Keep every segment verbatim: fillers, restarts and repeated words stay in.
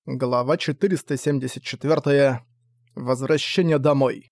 Глава четыреста семьдесят четыре. Возвращение домой.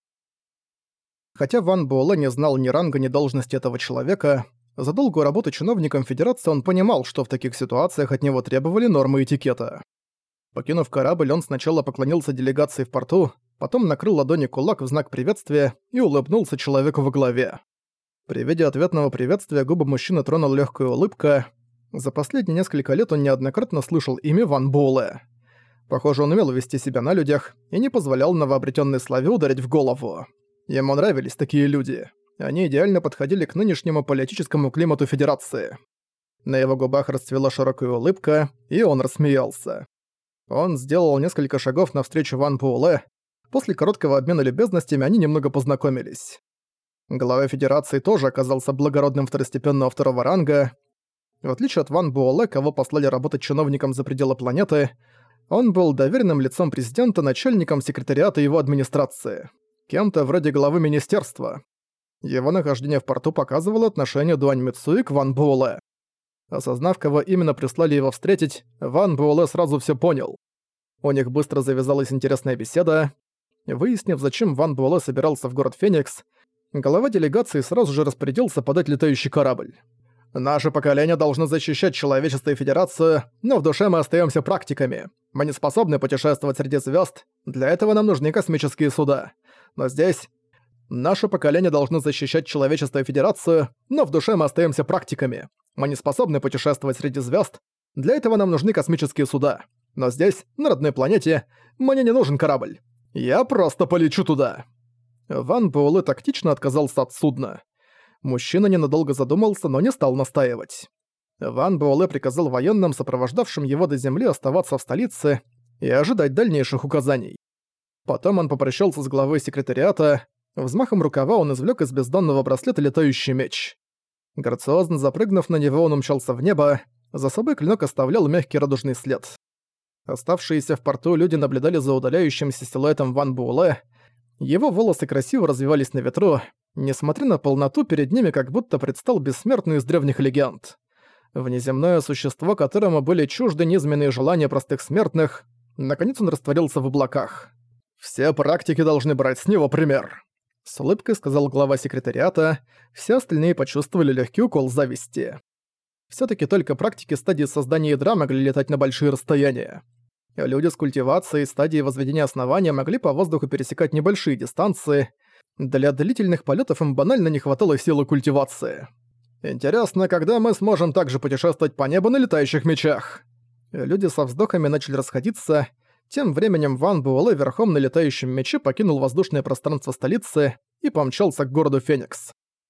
Хотя Ван Буэлэ не знал ни ранга, ни должности этого человека, за долгую работу чиновником Федерации он понимал, что в таких ситуациях от него требовали нормы этикета. Покинув корабль, он сначала поклонился делегации в порту, потом накрыл ладони кулак в знак приветствия и улыбнулся человеку во главе. При виде ответного приветствия губы мужчины тронула легкая улыбка. За последние несколько лет он неоднократно слышал имя Ван Буэлэ. Похоже, он умел вести себя на людях и не позволял новообретённой славе ударить в голову. Ему нравились такие люди. Они идеально подходили к нынешнему политическому климату Федерации. На его губах расцвела широкая улыбка, и он рассмеялся. Он сделал несколько шагов навстречу Ван Буэлэ. После короткого обмена любезностями они немного познакомились. Глава Федерации тоже оказался благородным второстепенного второго ранга. В отличие от Ван Буэлэ, кого послали работать чиновником за пределы планеты, он был доверенным лицом президента, начальником секретариата его администрации. Кем-то вроде главы министерства. Его нахождение в порту показывало отношение Дуань Мицуи к Ван Буэлэ. Осознав, кого именно прислали его встретить, Ван Буэлэ сразу всё понял. У них быстро завязалась интересная беседа. Выяснив, зачем Ван Буэлэ собирался в город Феникс, глава делегации сразу же распорядился подать летающий корабль. «Наше поколение должно защищать человечество и Федерацию, но в душе мы остаёмся практиками. Мы не способны путешествовать среди звёзд, для этого нам нужны космические суда. Но здесь наше поколение должно защищать человечество и Федерацию, но в душе мы остаёмся практиками. Мы не способны путешествовать среди звёзд, для этого нам нужны космические суда. Но здесь, на родной планете, мне не нужен корабль. Я просто полечу туда». Ван Буэлэ тактично отказался от судна. Мужчина ненадолго задумался, но не стал настаивать. Ван Буэлэ приказал военным, сопровождавшим его до земли, оставаться в столице и ожидать дальнейших указаний. Потом он попрощался с главой секретариата. Взмахом рукава он извлек из бездонного браслета летающий меч. Грациозно запрыгнув на него, он умчался в небо. За собой клинок оставлял мягкий радужный след. Оставшиеся в порту люди наблюдали за удаляющимся силуэтом Ван Буэлэ. Его волосы красиво развивались на ветру. Несмотря на полноту, перед ними как будто предстал бессмертный из древних легенд. Внеземное существо, которому были чужды низменные желания простых смертных, наконец он растворился в облаках. «Все практики должны брать с него пример», — с улыбкой сказал глава секретариата. Все остальные почувствовали легкий укол зависти. Всё-таки только практики стадии создания ядра могли летать на большие расстояния. Люди с культивацией стадии возведения основания могли по воздуху пересекать небольшие дистанции. Для длительных полетов им банально не хватало силы культивации. «Интересно, когда мы сможем также путешествовать по небу на летающих мечах?» Люди со вздохами начали расходиться. Тем временем Ван Буэлэ верхом на летающем мече покинул воздушное пространство столицы и помчался к городу Феникс.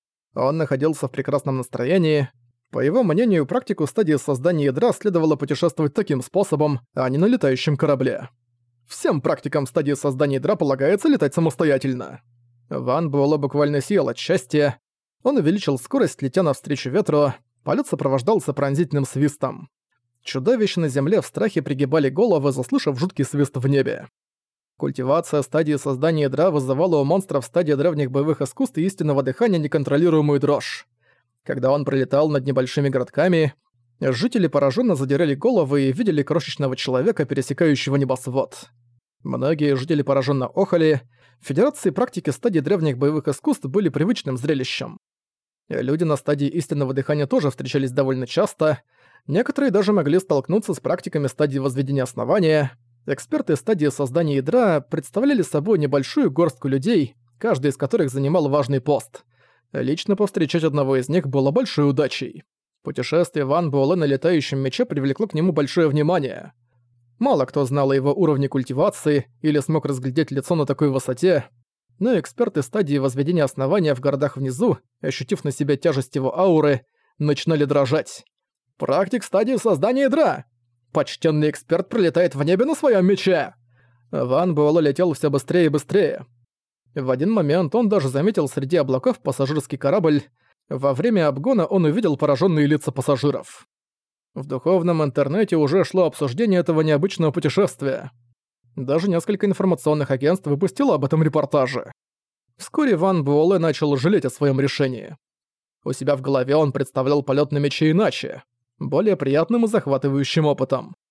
Он находился в прекрасном настроении. По его мнению, практику стадии создания ядра следовало путешествовать таким способом, а не на летающем корабле. Всем практикам стадии создания ядра полагается летать самостоятельно. Ван Буэлэ буквально сиял от счастья. Он увеличил скорость, летя навстречу ветру. Полет сопровождался пронзительным свистом. Чудовища на земле в страхе пригибали головы, заслышав жуткий свист в небе. Культивация стадии создания ядра вызывала у монстров стадии древних боевых искусств и истинного дыхания неконтролируемую дрожь. Когда он пролетал над небольшими городками, жители пораженно задирали головы и видели крошечного человека, пересекающего небосвод. Многие жители пораженно охали. В Федерации практики стадии древних боевых искусств были привычным зрелищем. Люди на стадии истинного дыхания тоже встречались довольно часто. Некоторые даже могли столкнуться с практиками стадии возведения основания. Эксперты стадии создания ядра представляли собой небольшую горстку людей, каждый из которых занимал важный пост. Лично повстречать одного из них было большой удачей. Путешествие Ван Буэлэ на летающем мече привлекло к нему большое внимание. Мало кто знал о его уровне культивации или смог разглядеть лицо на такой высоте, но эксперты стадии возведения основания в городах внизу, ощутив на себе тяжесть его ауры, начинали дрожать. «Практик стадии создания ядра! Почтенный эксперт пролетает в небе на своем мече!» Ван Буэлэ летел все быстрее и быстрее. В один момент он даже заметил среди облаков пассажирский корабль. Во время обгона он увидел пораженные лица пассажиров. В духовном интернете уже шло обсуждение этого необычного путешествия. Даже несколько информационных агентств выпустило об этом репортажи. Вскоре Ван Буэлэ начал жалеть о своем решении. У себя в голове он представлял полет на мече иначе, более приятным и захватывающим опытом.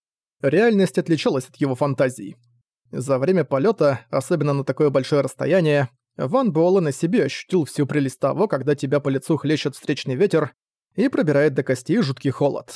Реальность отличалась от его фантазий. За время полета, особенно на такое большое расстояние, Ван Буэлэ на себе ощутил всю прелесть того, когда тебя по лицу хлещет встречный ветер и пробирает до костей жуткий холод.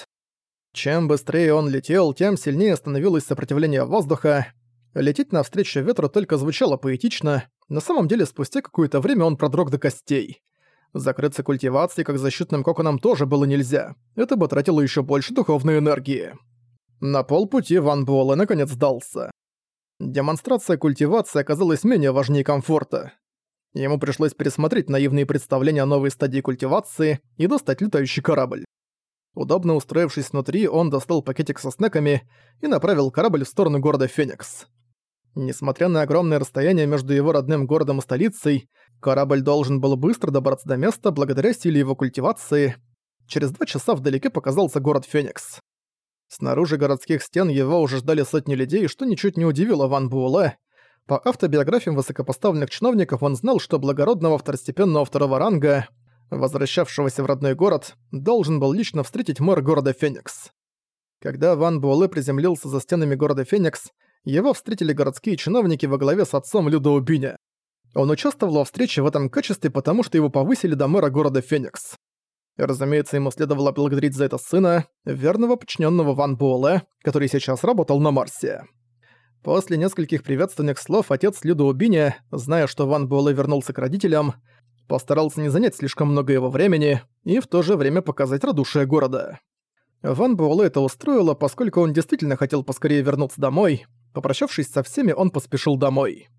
Чем быстрее он летел, тем сильнее становилось сопротивление воздуха. Лететь навстречу ветру только звучало поэтично, на самом деле спустя какое-то время он продрог до костей. Закрыться культивацией как защитным коконом тоже было нельзя, это бы тратило еще больше духовной энергии. На полпути Ван Буэлэ наконец сдался. Демонстрация культивации оказалась менее важнее комфорта. Ему пришлось пересмотреть наивные представления о новой стадии культивации и достать летающий корабль. Удобно устроившись внутри, он достал пакетик со снеками и направил корабль в сторону города Феникс. Несмотря на огромное расстояние между его родным городом и столицей, корабль должен был быстро добраться до места благодаря силе его культивации. Через два часа вдалеке показался город Феникс. Снаружи городских стен его уже ждали сотни людей, что ничуть не удивило Ван Буэлэ. По автобиографиям высокопоставленных чиновников он знал, что благородного второстепенного второго ранга, возвращавшегося в родной город, должен был лично встретить мэр города Феникс. Когда Ван Буэлэ приземлился за стенами города Феникс, его встретили городские чиновники во главе с отцом Людо Биня. Он участвовал во встрече в этом качестве, потому что его повысили до мэра города Феникс. Разумеется, ему следовало благодарить за это сына, верного подчиненного Ван Буэлэ, который сейчас работал на Марсе. После нескольких приветственных слов отец Людо Биня, зная, что Ван Буэлэ вернулся к родителям, постарался не занять слишком много его времени и в то же время показать радушие города. Ван Буэлэ это устроило, поскольку он действительно хотел поскорее вернуться домой. Попрощавшись со всеми, он поспешил домой.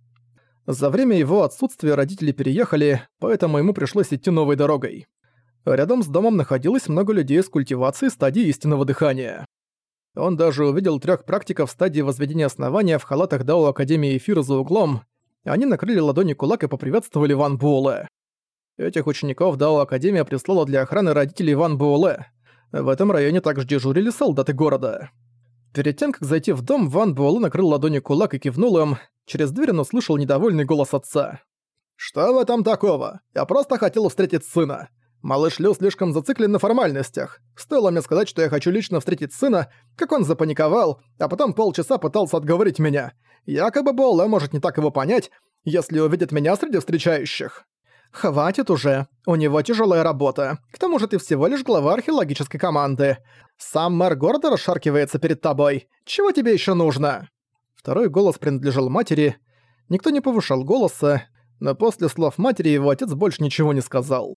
За время его отсутствия родители переехали, поэтому ему пришлось идти новой дорогой. Рядом с домом находилось много людей с культивацией стадии истинного дыхания. Он даже увидел трех практиков стадии возведения основания в халатах Дао Академии Эфира за углом. Они накрыли ладони кулак и поприветствовали Ван Буэлэ. Этих учеников Дао Академия прислала для охраны родителей Ван Буэлэ. В этом районе также дежурили солдаты города. Перед тем, как зайти в дом, Ван Буэлэ накрыл ладонью кулак и кивнул им. Через дверь он услышал недовольный голос отца. «Что в этом такого? Я просто хотел встретить сына. Малыш Лю слишком зациклен на формальностях. Стоило мне сказать, что я хочу лично встретить сына, как он запаниковал, а потом полчаса пытался отговорить меня. Якобы Буэлэ может не так его понять, если увидит меня среди встречающих». «Хватит уже. У него тяжелая работа. К тому же ты всего лишь глава археологической команды. Сам мэр города расшаркивается перед тобой. Чего тебе еще нужно?» Второй голос принадлежал матери. Никто не повышал голоса, но после слов матери его отец больше ничего не сказал.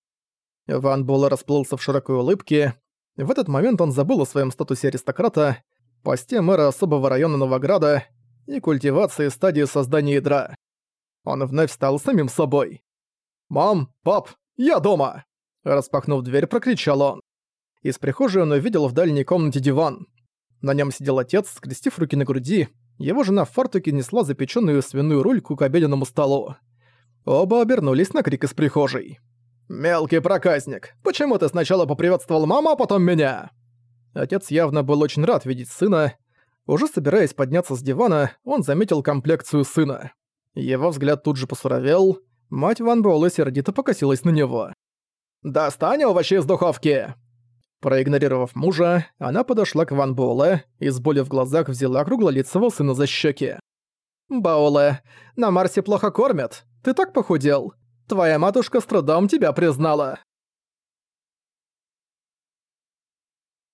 Ван Буэлэ расплылся в широкой улыбке. В этот момент он забыл о своем статусе аристократа, посте мэра особого района Новограда и культивации стадии создания ядра. Он вновь стал самим собой. «Мам, пап, я дома!» Распахнув дверь, прокричал он. Из прихожей он увидел в дальней комнате диван. На нем сидел отец, скрестив руки на груди. Его жена в фартуке несла запеченную свиную рульку к обеденному столу. Оба обернулись на крик из прихожей. «Мелкий проказник, почему ты сначала поприветствовал маму, а потом меня?» Отец явно был очень рад видеть сына. Уже собираясь подняться с дивана, он заметил комплекцию сына. Его взгляд тут же посуровел. Мать Ван Буэлэ сердито покосилась на него. «Достань овощи из духовки!» Проигнорировав мужа, она подошла к Ван Буэлэ и с болью в глазах взяла круглолицего сына за щеки. «Буэлэ, на Марсе плохо кормят. Ты так похудел. Твоя матушка с трудом тебя признала».